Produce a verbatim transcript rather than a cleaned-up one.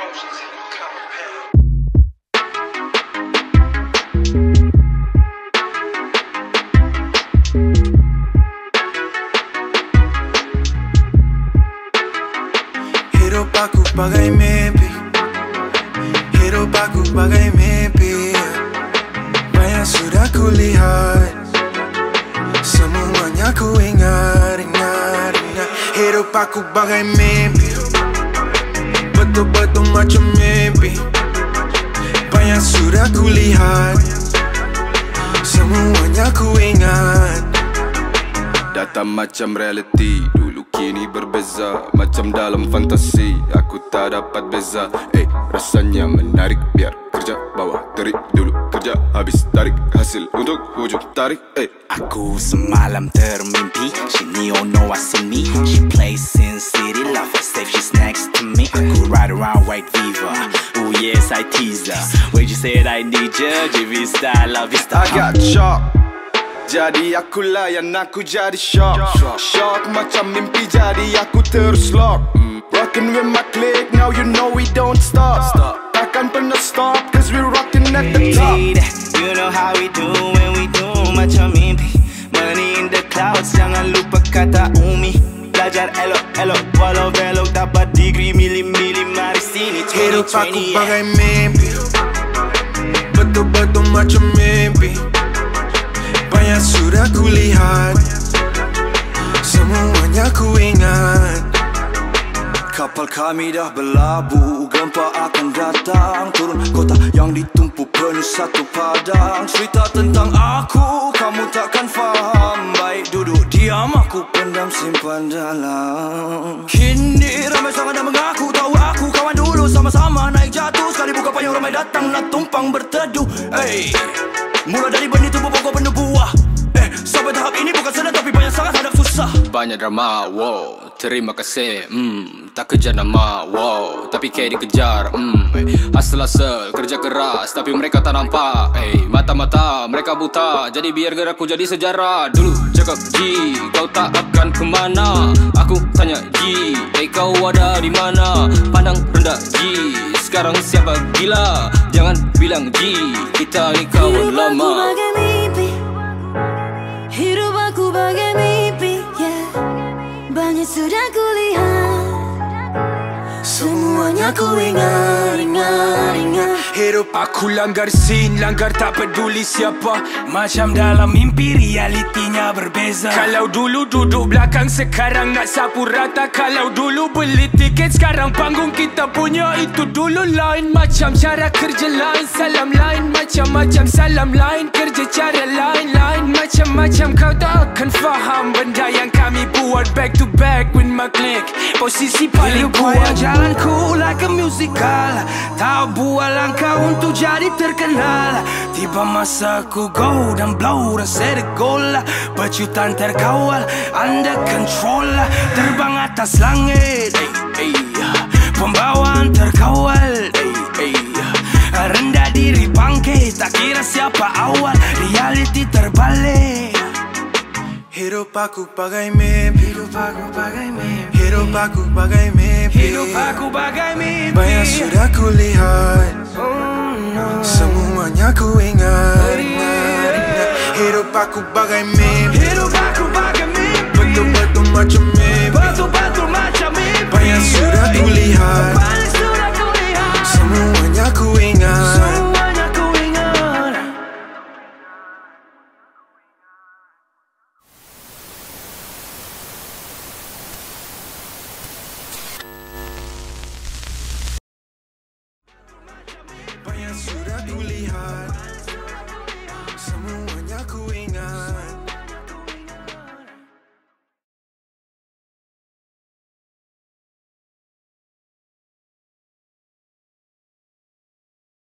Hidup aku bagai mimpi, hidup aku bagai mimpi. Banyak sudah kulihat, semuanya ku ingat, ingat, ingat. Hidup aku bagai mimpi, betul-betul macam mimpi. Banyak sudah kulihat, semuanya ku ingat. Datang macam reality, dulu kini berbeza. Macam dalam fantasi, aku tak dapat beza. Eh, rasanya menarik, biar kerja bawah terik dulu. Kerja habis tarik hasil untuk hujung tarik. Eh, aku semalam termimpi, she don't know I see me. She plays Sin City, love her safe, she's next to me. Aku ride around white Viva, oh yes I tease her. When you said I need you, J V style, love is the I got shock, jadi aku layan, aku jadi shock. Shock macam mimpi, jadi aku terus lock. Rockin' with my clique, now you know we don't stop. Takkan pernah stop, cause we rockin' at the top. You know how we do when we do macam mimpi. Money in the clouds, jangan lupa kata Umi. Belajar elok-elok, walau belok, dapat degree mili-mili, mari sini. Hidup aku bagai mimpi, betul-betul macam mimpi. Banyak sudah kulihat, semuanya ku ingat. Kapal kami dah berlabuh, gempa akan datang. Turun kota yang ditumpu penuh satu padang. Cerita tentang aku, kamu takkan faham. Baik duduk diam, aku pendam simpan dalam. Kini ramai sangat dah mengaku, tahu aku kawan dulu. Sama-sama naik jatuh, sekali buka payung ramai datang nak tumpang berteduh. Hey, mula dari benih tumbuh pokok penuh buah. Eh, sampai tahap ini bukan senang tapi banyak sangat hadap susah. Banyak drama, wow, terima kasih, hmm, tak kejar nama, wow, tapi kayak dikejar, hmm, hustle-hustle, kerja keras, tapi mereka tak nampak, eh, mata-mata mereka buta, jadi biar gerakku jadi sejarah. Dulu cakap G, kau tak akan kemana, aku tanya G, eh kau ada di mana? Pandang rendah G, sekarang siapa gila? Jangan bilang G, kita ni kawan lama. Hidup aku bagai mimpi, yeah. Banyak sudah kulihat, semuanya ku ingat, ingat, ingat. Hidup aku langgar scene, langgar tak peduli siapa. Macam dalam mimpi, realitinya berbeza. Kalau dulu duduk belakang, sekarang nak sapu rata. Kalau dulu beli tiket, sekarang panggung kita punya. Itu dulu lain, macam cara kerja lain. Salam lain, macam-macam salam lain. Kerja cara lain-lain, macam-macam kau tak akan faham. Benda yang kami buat back to back with my clique. Posisi paling kuat. Jalanku like a musical, tak buat langkah untuk jadi terkenal. Tiba masa ku go dan blow, dah set a goal. Pecutan terkawal, under control. Terbang atas langit, hey, hey. Pembawaan terkawal, hey, hey. Rendah diri bangkit, tak kira siapa awal. Reality terbalik. Hidup aku bagai mimpi, hidup aku bagai mimpi, hidup aku bagai mimpi, hidup aku bagai mimpi. Banyak sudah kulihat, oh, no. Semuanya ku ingat, ingat, ingat. Hidup aku bagai mimpi, hidup aku bagai mimpi, betul-betul macam